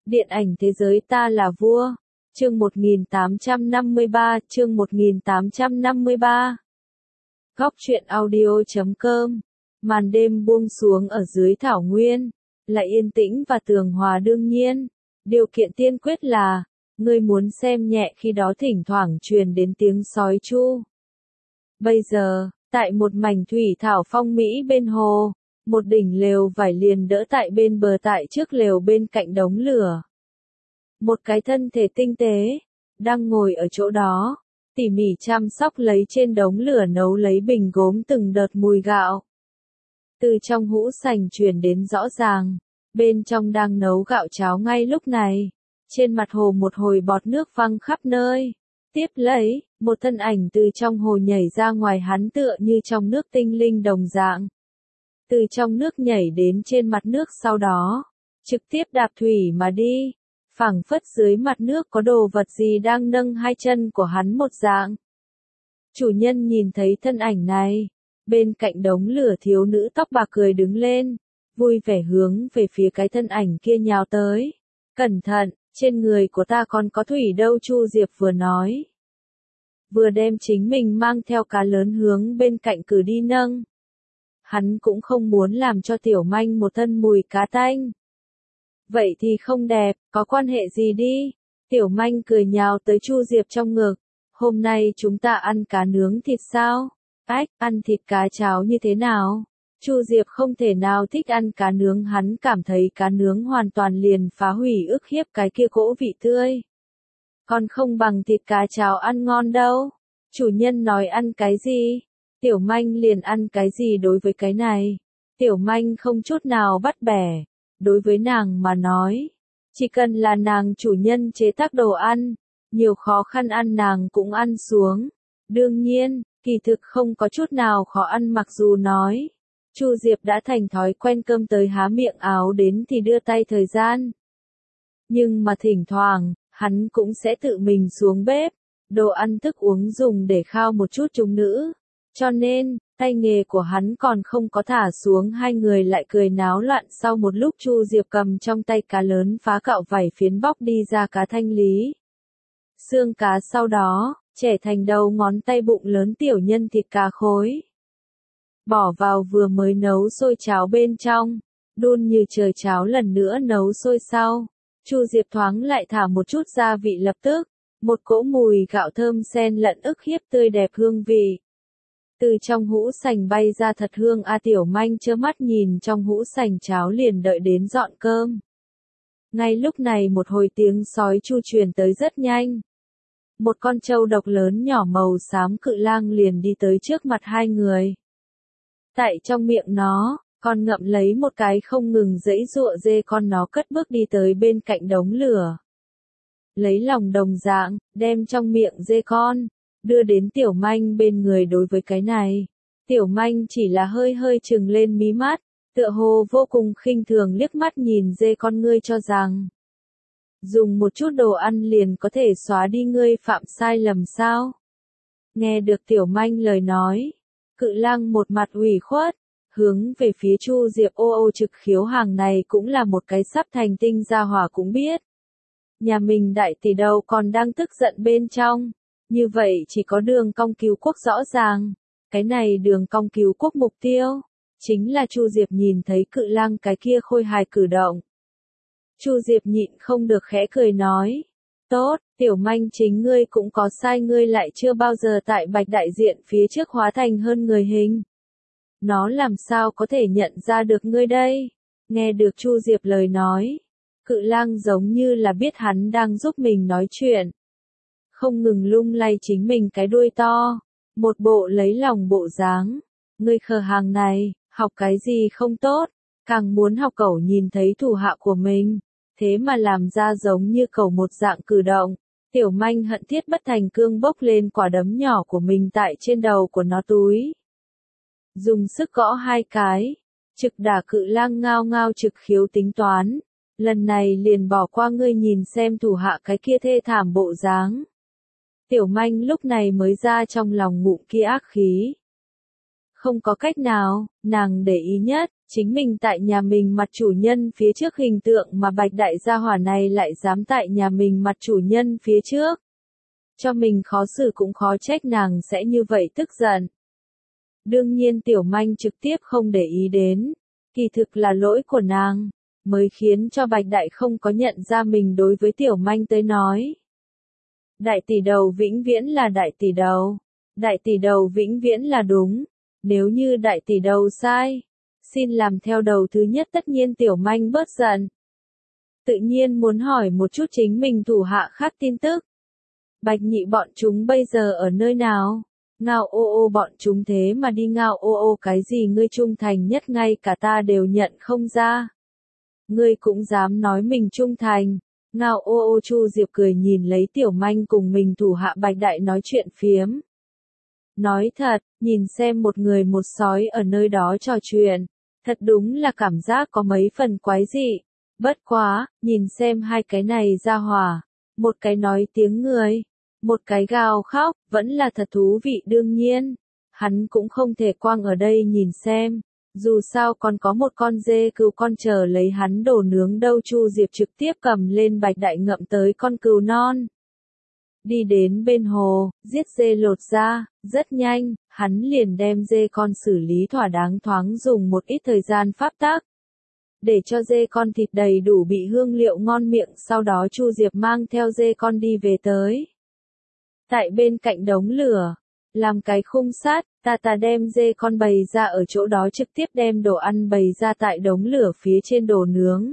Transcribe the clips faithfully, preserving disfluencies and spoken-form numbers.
Điện ảnh thế giới ta là vua. Chương một nghìn tám trăm năm mươi ba, chương một nghìn tám trăm năm mươi ba. Góc truyện audio chấm com. Màn đêm buông xuống ở dưới thảo nguyên, lại yên tĩnh và tường hòa đương nhiên. Điều kiện tiên quyết là, ngươi muốn xem nhẹ khi đó thỉnh thoảng truyền đến tiếng sói tru. Bây giờ, tại một mảnh thủy thảo phong mỹ bên hồ, một đỉnh lều vải liền đỡ tại bên bờ tại trước lều bên cạnh đống lửa. Một cái thân thể tinh tế, đang ngồi ở chỗ đó, tỉ mỉ chăm sóc lấy trên đống lửa nấu lấy bình gốm từng đợt mùi gạo. Từ trong hũ sành truyền đến rõ ràng, bên trong đang nấu gạo cháo ngay lúc này. Trên mặt hồ một hồi bọt nước văng khắp nơi. Tiếp lấy, một thân ảnh từ trong hồ nhảy ra ngoài, hắn tựa như trong nước tinh linh đồng dạng. Từ trong nước nhảy đến trên mặt nước, sau đó trực tiếp đạp thủy mà đi, phảng phất dưới mặt nước có đồ vật gì đang nâng hai chân của hắn một dạng. Chủ nhân nhìn thấy thân ảnh này, bên cạnh đống lửa thiếu nữ tóc bạc cười đứng lên, vui vẻ hướng về phía cái thân ảnh kia nhào tới. Cẩn thận, trên người của ta còn có thủy đâu, Chu Diệp vừa nói, vừa đem chính mình mang theo cá lớn hướng bên cạnh cử đi nâng. Hắn cũng không muốn làm cho tiểu manh một thân mùi cá tanh. Vậy thì không đẹp, có quan hệ gì đi? Tiểu manh cười nhào tới Chu Diệp trong ngực. Hôm nay chúng ta ăn cá nướng thịt sao? Ách, ăn thịt cá cháo như thế nào? Chu Diệp không thể nào thích ăn cá nướng, hắn cảm thấy cá nướng hoàn toàn liền phá hủy ức hiếp cái kia cỗ vị tươi. Còn không bằng thịt cá cháo ăn ngon đâu. Chủ nhân nói ăn cái gì? Tiểu manh liền ăn cái gì đối với cái này? Tiểu manh không chút nào bắt bẻ. Đối với nàng mà nói, chỉ cần là nàng chủ nhân chế tác đồ ăn, nhiều khó khăn ăn nàng cũng ăn xuống. Đương nhiên, kỳ thực không có chút nào khó ăn, mặc dù nói, Chu Diệp đã thành thói quen cơm tới há miệng áo đến thì đưa tay thời gian. Nhưng mà thỉnh thoảng, hắn cũng sẽ tự mình xuống bếp, đồ ăn thức uống dùng để khao một chút chúng nữ. Cho nên, tay nghề của hắn còn không có thả xuống, hai người lại cười náo loạn. Sau một lúc Chu Diệp cầm trong tay cá lớn phá cạo vảy phiến bóc đi ra cá thanh lý. Xương cá sau đó, chẻ thành đầu ngón tay bụng lớn tiểu nhân thịt cá khối. Bỏ vào vừa mới nấu sôi cháo bên trong, đun như trời cháo lần nữa nấu sôi sau. Chu Diệp thoáng lại thả một chút gia vị, lập tức, một cỗ mùi gạo thơm xen lẫn ức hiếp tươi đẹp hương vị. Từ trong hũ sành bay ra thật hương a. Tiểu manh trơ mắt nhìn trong hũ sành cháo liền đợi đến dọn cơm. Ngay lúc này một hồi tiếng sói chu truyền tới rất nhanh. Một con trâu độc lớn nhỏ màu xám cự lang liền đi tới trước mặt hai người. Tại trong miệng nó, còn ngậm lấy một cái không ngừng giãy giụa dê con, nó cất bước đi tới bên cạnh đống lửa. Lấy lòng đồng dạng, đem trong miệng dê con đưa đến tiểu manh bên người. Đối với cái này, tiểu manh chỉ là hơi hơi trừng lên mí mắt, tựa hồ vô cùng khinh thường liếc mắt nhìn dê con. Ngươi cho rằng dùng một chút đồ ăn liền có thể xóa đi ngươi phạm sai lầm sao? Nghe được tiểu manh lời nói, cự lang một mặt ủy khuất, hướng về phía Chu Diệp ô ô trực khiếu, hàng này cũng là một cái sắp thành tinh gia hỏa, cũng biết nhà mình đại tỷ đầu còn đang tức giận bên trong. Như vậy chỉ có đường cong cứu quốc rõ ràng. Cái này đường cong cứu quốc mục tiêu chính là Chu Diệp nhìn thấy cự lang cái kia khôi hài cử động. Chu Diệp nhịn không được khẽ cười nói, tốt, tiểu manh chính ngươi cũng có sai, ngươi lại chưa bao giờ tại bạch đại diện phía trước hóa thành hơn người hình. Nó làm sao có thể nhận ra được ngươi đây? Nghe được Chu Diệp lời nói, cự lang giống như là biết hắn đang giúp mình nói chuyện, không ngừng lung lay chính mình cái đuôi to, một bộ lấy lòng bộ dáng. Ngươi khờ hàng này, học cái gì không tốt, càng muốn học cẩu nhìn thấy thủ hạ của mình, thế mà làm ra giống như cẩu một dạng cử động. Tiểu manh hận thiết bất thành cương bốc lên quả đấm nhỏ của mình tại trên đầu của nó túi. Dùng sức gõ hai cái, trực đả cự lang ngao ngao trực khiếu tính toán. Lần này liền bỏ qua, ngươi nhìn xem thủ hạ cái kia thê thảm bộ dáng. Tiểu manh lúc này mới ra trong lòng ngụm kia ác khí. Không có cách nào, nàng để ý nhất, Chính mình tại nhà mình mặt chủ nhân phía trước hình tượng mà bạch đại gia hỏa này lại dám tại nhà mình mặt chủ nhân phía trước. Cho mình khó xử cũng khó trách nàng sẽ như vậy tức giận. Đương nhiên tiểu manh trực tiếp không để ý đến, kỳ thực là lỗi của nàng, mới khiến cho bạch đại không có nhận ra mình đối với tiểu manh tới nói. Đại tỷ đầu vĩnh viễn là đại tỷ đầu, đại tỷ đầu vĩnh viễn là đúng, nếu như đại tỷ đầu sai, xin làm theo đầu thứ nhất. Tất nhiên tiểu manh bớt giận. Tự nhiên muốn hỏi một chút chính mình thủ hạ khác tin tức. Bạch nhị bọn chúng bây giờ ở nơi nào? Ngao ô ô bọn chúng thế mà đi ngao ô ô cái gì ngươi trung thành nhất ngay cả ta đều nhận không ra. Ngươi cũng dám nói mình trung thành. Ngao ô ô Chu Diệp cười nhìn lấy tiểu manh cùng mình thủ hạ bạch đại nói chuyện phiếm. Nói thật, nhìn xem một người một sói ở nơi đó trò chuyện, thật đúng là cảm giác có mấy phần quái dị. Bất quá, nhìn xem hai cái này ra hỏa, một cái nói tiếng người, một cái gào khóc, vẫn là thật thú vị. Đương nhiên, hắn cũng không thể quang ở đây nhìn xem, dù sao còn có một con dê cừu con chờ lấy hắn đổ nướng đâu. Chu Diệp trực tiếp cầm lên bạch đại ngậm tới con cừu non. Đi đến bên hồ, giết dê lột ra, rất nhanh, hắn liền đem dê con xử lý thỏa đáng, thoáng dùng một ít thời gian pháp tắc, để cho dê con thịt đầy đủ bị hương liệu ngon miệng. Sau đó Chu Diệp mang theo dê con đi về tới. Tại bên cạnh đống lửa, làm cái khung sắt, ta ta đem dê con bày ra ở chỗ đó, trực tiếp đem đồ ăn bày ra tại đống lửa phía trên đồ nướng.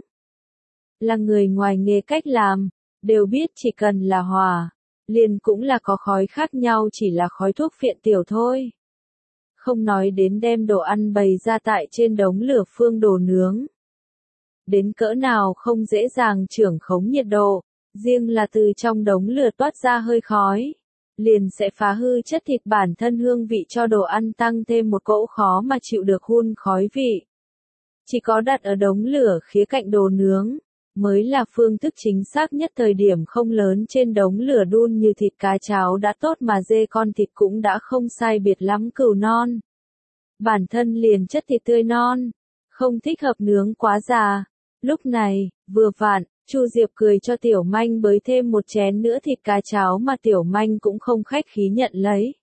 Là người ngoài nghề cách làm, đều biết chỉ cần là hỏa, liền cũng là có khói, khác nhau chỉ là khói thuốc phiện tiểu thôi. Không nói đến đem đồ ăn bày ra tại trên đống lửa phương đồ nướng. Đến cỡ nào không dễ dàng trưởng khống nhiệt độ, riêng là từ trong đống lửa toát ra hơi khói, liền sẽ phá hư chất thịt bản thân hương vị, cho đồ ăn tăng thêm một cỗ khó mà chịu được hun khói vị. Chỉ có đặt ở đống lửa khía cạnh đồ nướng, mới là phương thức chính xác nhất. Thời điểm không lớn trên đống lửa đun như thịt cá cháo đã tốt, mà dê con thịt cũng đã không sai biệt lắm. Cừu non bản thân liền chất thịt tươi non, không thích hợp nướng quá già. Lúc này, vừa vặn, Chu Diệp cười cho tiểu manh bới thêm một chén nữa thịt cá cháo, mà tiểu manh cũng không khách khí nhận lấy.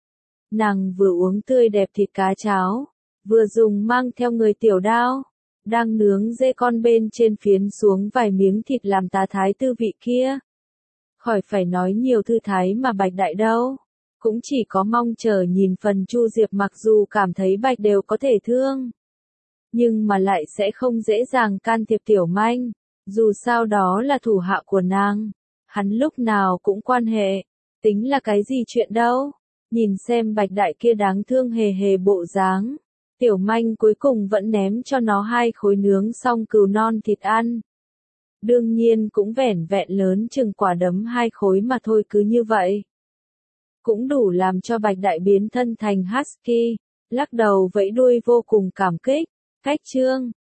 Nàng vừa uống tươi đẹp thịt cá cháo, vừa dùng mang theo người tiểu đao, đang nướng dê con bên trên phiến xuống vài miếng thịt làm tá thái tư vị kia. Khỏi phải nói nhiều thư thái mà bạch đại đâu, cũng chỉ có mong chờ nhìn phần. Chu Diệp mặc dù cảm thấy bạch đều có thể thương, nhưng mà lại sẽ không dễ dàng can thiệp tiểu manh, dù sao đó là thủ hạ của nàng, hắn lúc nào cũng quan hệ, tính là cái gì chuyện đâu. Nhìn xem bạch đại kia đáng thương hề hề bộ dáng, tiểu manh cuối cùng vẫn ném cho nó hai khối nướng xong cừu non thịt ăn. Đương nhiên cũng vẻn vẹn lớn chừng quả đấm hai khối mà thôi, cứ như vậy cũng đủ làm cho bạch đại biến thân thành husky, lắc đầu vẫy đuôi vô cùng cảm kích. Cách chương